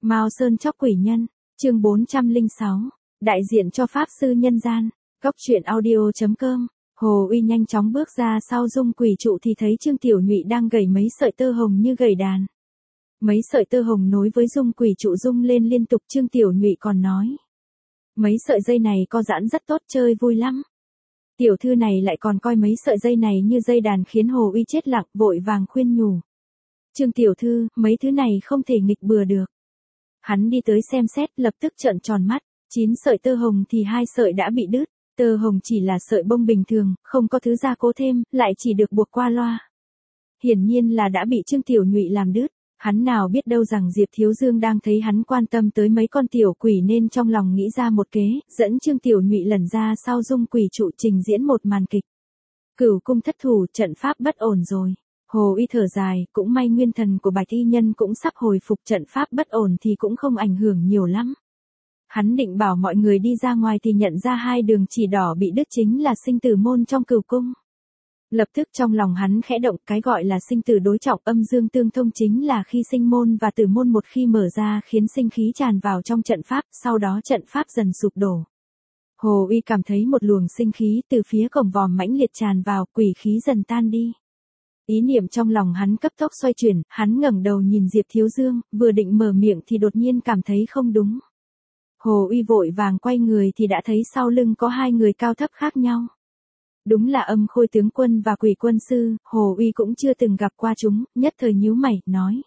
Mao Sơn chóc quỷ nhân, chương 406, đại diện cho Pháp Sư Nhân Gian, Cóc truyện audio.com. Hồ Uy nhanh chóng bước ra sau dung quỷ trụ thì thấy Trương Tiểu Nhụy đang gảy mấy sợi tơ hồng như gảy đàn. Mấy sợi tơ hồng nối với dung quỷ trụ rung lên liên tục. Trương Tiểu Nhụy còn nói, mấy sợi dây này co giãn rất tốt, chơi vui lắm. Tiểu thư này lại còn coi mấy sợi dây này như dây đàn, khiến Hồ Uy chết lặng, vội vàng khuyên nhủ. Trương tiểu thư, mấy thứ này không thể nghịch bừa được. Hắn đi tới xem xét, lập tức trợn tròn mắt, 9 sợi tơ hồng thì 2 sợi đã bị đứt. Tơ hồng chỉ là sợi bông bình thường, không có thứ gia cố thêm, lại chỉ được buộc qua loa. Hiển nhiên là đã bị Trương Tiểu Nhụy làm đứt. Hắn nào biết đâu rằng Diệp Thiếu Dương đang thấy hắn quan tâm tới mấy con tiểu quỷ, nên trong lòng nghĩ ra một kế, dẫn Trương Tiểu Nhụy lẩn ra sau dung quỷ trụ trình diễn một màn kịch. Cửu cung thất thủ, trận pháp bất ổn rồi. Hồ Uy thở dài, cũng may nguyên thần của Bạch Y Nhân cũng sắp hồi phục, trận pháp bất ổn thì cũng không ảnh hưởng nhiều lắm. Hắn định bảo mọi người đi ra ngoài thì nhận ra 2 đường chỉ đỏ bị đứt chính là sinh tử môn trong cửu cung. Lập tức trong lòng hắn khẽ động, cái gọi là sinh tử đối trọng, âm dương tương thông, chính là khi sinh môn và tử môn một khi mở ra khiến sinh khí tràn vào trong trận pháp, sau đó trận pháp dần sụp đổ. Hồ Uy cảm thấy một luồng sinh khí từ phía cổng vòm mãnh liệt tràn vào, quỷ khí dần tan đi. Ý niệm trong lòng hắn cấp tốc xoay chuyển, hắn ngẩng đầu nhìn Diệp Thiếu Dương, vừa định mở miệng thì đột nhiên cảm thấy không đúng. Hồ Uy vội vàng quay người thì đã thấy sau lưng có 2 người cao thấp khác nhau. Đúng là Âm Khôi tướng quân và Quỷ quân sư. Hồ Uy cũng chưa từng gặp qua chúng, nhất thời nhíu mày, nói.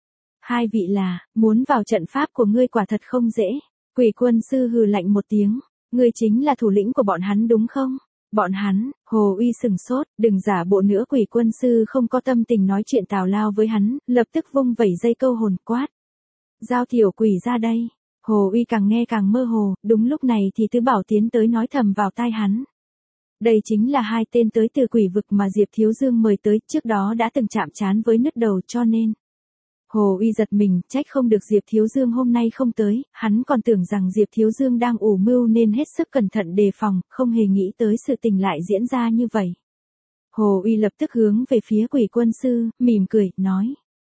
2 vị là, muốn vào trận pháp của ngươi quả thật không dễ. Quỷ quân sư hừ lạnh một tiếng, ngươi chính là thủ lĩnh của bọn hắn đúng không? Bọn hắn. Hồ Uy sừng sốt, đừng giả bộ nữa. Quỷ quân sư không có tâm tình nói chuyện tào lao với hắn, lập tức vung vẩy dây câu hồn, quát. Giao tiểu quỷ ra đây. Hồ Uy càng nghe càng mơ hồ, đúng lúc này thì Tứ Bảo tiến tới nói thầm vào tai hắn. Đây chính là 2 tên tới từ quỷ vực mà Diệp Thiếu Dương mời tới, trước đó đã từng chạm trán với nứt đầu, cho nên. Hồ Uy giật mình, trách không được Diệp Thiếu Dương hôm nay không tới, hắn còn tưởng rằng Diệp Thiếu Dương đang ủ mưu nên hết sức cẩn thận đề phòng, không hề nghĩ tới sự tình lại diễn ra như vậy. Hồ Uy lập tức hướng về phía Quỷ quân sư, mỉm cười, nói.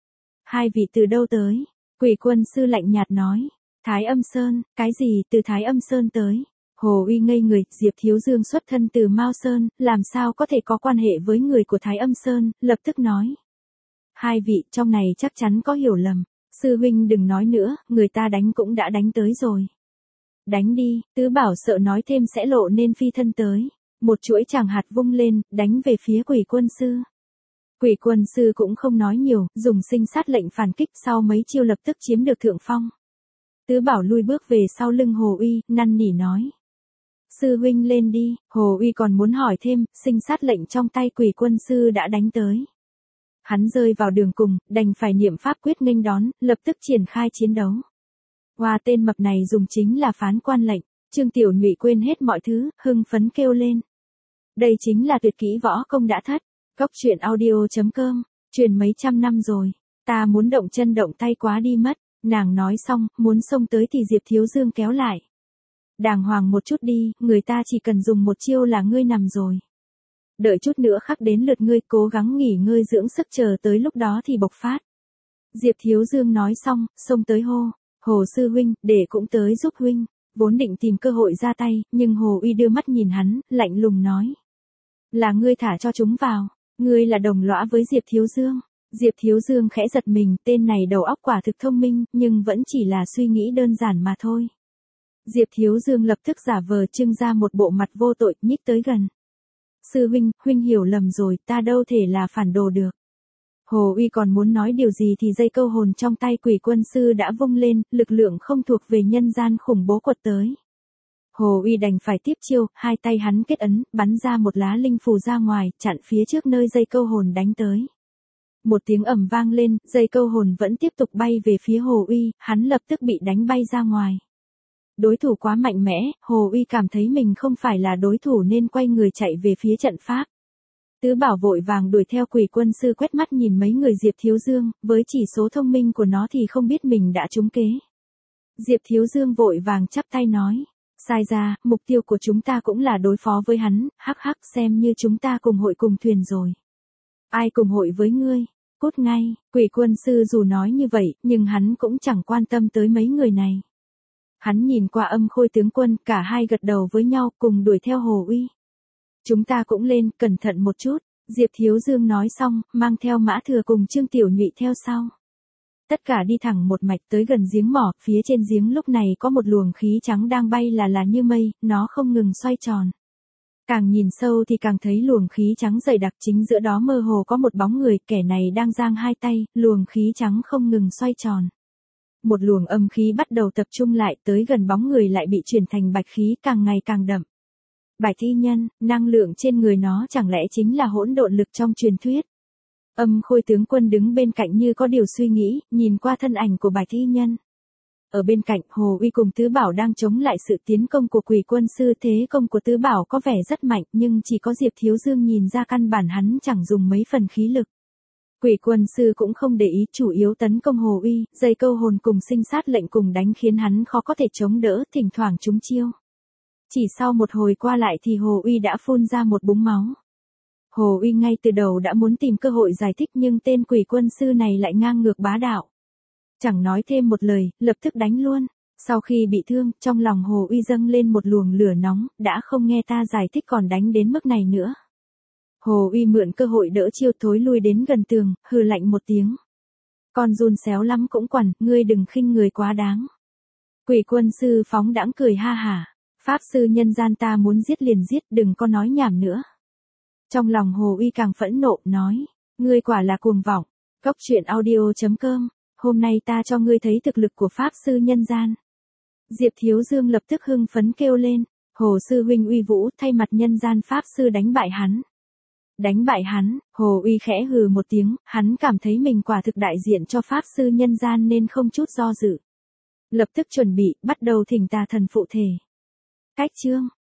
2 vị từ đâu tới? Quỷ quân sư lạnh nhạt nói. Thái Âm Sơn. Cái gì, từ Thái Âm Sơn tới? Hồ Uy ngây người, Diệp Thiếu Dương xuất thân từ Mao Sơn, làm sao có thể có quan hệ với người của Thái Âm Sơn, lập tức nói. 2 vị, trong này chắc chắn có hiểu lầm. Sư huynh đừng nói nữa, người ta đánh cũng đã đánh tới rồi. Đánh đi. Tứ Bảo sợ nói thêm sẽ lộ nên phi thân tới. Một chuỗi tràng hạt vung lên, đánh về phía Quỷ quân sư. Quỷ quân sư cũng không nói nhiều, dùng sinh sát lệnh phản kích, sau mấy chiêu lập tức chiếm được thượng phong. Tứ Bảo lui bước về sau lưng Hồ Uy, năn nỉ nói. Sư huynh lên đi. Hồ Uy còn muốn hỏi thêm, sinh sát lệnh trong tay Quỷ quân sư đã đánh tới. Hắn rơi vào đường cùng, đành phải niệm pháp quyết nghênh đón, lập tức triển khai chiến đấu. Hoa, tên mập này dùng chính là phán quan lệnh. Trương Tiểu Nhụy quên hết mọi thứ, hưng phấn kêu lên. Đây chính là tuyệt kỹ võ công đã thất. Cóc truyện audio.com, truyền mấy trăm năm rồi, ta muốn động chân động tay quá đi mất. Nàng nói xong, muốn xông tới thì Diệp Thiếu Dương kéo lại. Đàng hoàng một chút đi, người ta chỉ cần dùng một chiêu là ngươi nằm rồi. Đợi chút nữa khắc đến lượt ngươi, cố gắng nghỉ ngơi dưỡng sức, chờ tới lúc đó thì bộc phát. Diệp Thiếu Dương nói xong, xông tới hô. Hồ sư huynh, để cũng tới giúp huynh. Vốn định tìm cơ hội ra tay, nhưng Hồ Uy đưa mắt nhìn hắn, lạnh lùng nói. Là ngươi thả cho chúng vào, ngươi là đồng lõa với Diệp Thiếu Dương. Diệp Thiếu Dương khẽ giật mình, tên này đầu óc quả thực thông minh, nhưng vẫn chỉ là suy nghĩ đơn giản mà thôi. Diệp Thiếu Dương lập tức giả vờ trưng ra một bộ mặt vô tội, nhích tới gần. Sư huynh, huynh hiểu lầm rồi, ta đâu thể là phản đồ được. Hồ Uy còn muốn nói điều gì thì dây câu hồn trong tay Quỷ quân sư đã vung lên, lực lượng không thuộc về nhân gian khủng bố quật tới. Hồ Uy đành phải tiếp chiêu, 2 tay hắn kết ấn, bắn ra một lá linh phù ra ngoài, chặn phía trước nơi dây câu hồn đánh tới. Một tiếng ầm vang lên, dây câu hồn vẫn tiếp tục bay về phía Hồ Uy, hắn lập tức bị đánh bay ra ngoài. Đối thủ quá mạnh mẽ, Hồ Uy cảm thấy mình không phải là đối thủ nên quay người chạy về phía trận pháp. Tứ Bảo vội vàng đuổi theo. Quỷ quân sư quét mắt nhìn mấy người Diệp Thiếu Dương, với chỉ số thông minh của nó thì không biết mình đã trúng kế. Diệp Thiếu Dương vội vàng chắp tay nói. Sai ra, mục tiêu của chúng ta cũng là đối phó với hắn, hắc hắc, xem như chúng ta cùng hội cùng thuyền rồi. Ai cùng hội với ngươi? Cút ngay, Quỷ Quân Sư dù nói như vậy, nhưng hắn cũng chẳng quan tâm tới mấy người này. Hắn nhìn qua Âm Khôi tướng quân, cả hai gật đầu với nhau cùng đuổi theo Hồ Uy. Chúng ta cũng lên, cẩn thận một chút, Diệp Thiếu Dương nói xong, mang theo Mã Thừa cùng Trương Tiểu Nhụy theo sau. Tất cả đi thẳng một mạch tới gần giếng mỏ, phía trên giếng lúc này có một luồng khí trắng đang bay là như mây, nó không ngừng xoay tròn. Càng nhìn sâu thì càng thấy luồng khí trắng dày đặc, chính giữa đó mơ hồ có một bóng người, kẻ này đang giang hai tay, luồng khí trắng không ngừng xoay tròn. Một luồng âm khí bắt đầu tập trung lại, tới gần bóng người lại bị chuyển thành bạch khí càng ngày càng đậm. Bạch y nhân, năng lượng trên người nó chẳng lẽ chính là hỗn độn lực trong truyền thuyết. Âm Khôi tướng quân đứng bên cạnh như có điều suy nghĩ, nhìn qua thân ảnh của Bạch y nhân. Ở bên cạnh, Hồ Uy cùng Tứ Bảo đang chống lại sự tiến công của Quỷ Quân Sư. Thế công của Tứ Bảo có vẻ rất mạnh, nhưng chỉ có Diệp Thiếu Dương nhìn ra căn bản hắn chẳng dùng mấy phần khí lực. Quỷ Quân Sư cũng không để ý, chủ yếu tấn công Hồ Uy, dây câu hồn cùng sinh sát lệnh cùng đánh khiến hắn khó có thể chống đỡ, thỉnh thoảng trúng chiêu. Chỉ sau một hồi qua lại thì Hồ Uy đã phun ra một búng máu. Hồ Uy ngay từ đầu đã muốn tìm cơ hội giải thích, nhưng tên Quỷ Quân Sư này lại ngang ngược bá đạo. Chẳng nói thêm một lời, lập tức đánh luôn. Sau khi bị thương, trong lòng Hồ Uy dâng lên một luồng lửa nóng, đã không nghe ta giải thích còn đánh đến mức này nữa. Hồ Uy mượn cơ hội đỡ chiêu, thối lui đến gần tường, hừ lạnh một tiếng. Con giun xéo lắm cũng quằn, ngươi đừng khinh người quá đáng. Quỷ Quân Sư phóng đãng cười ha hả. Pháp sư nhân gian ta muốn giết liền giết, đừng có nói nhảm nữa. Trong lòng Hồ Uy càng phẫn nộ, nói, ngươi quả là cuồng vọng. Cốc truyện audio.com, hôm nay ta cho ngươi thấy thực lực của Pháp sư nhân gian. Diệp Thiếu Dương lập tức hưng phấn kêu lên, Hồ sư huynh uy vũ, thay mặt nhân gian Pháp sư đánh bại hắn. Đánh bại hắn, Hồ Uy khẽ hừ một tiếng, hắn cảm thấy mình quả thực đại diện cho Pháp sư nhân gian nên không chút do dự. Lập tức chuẩn bị, bắt đầu thỉnh tà thần phụ thể. Cách chương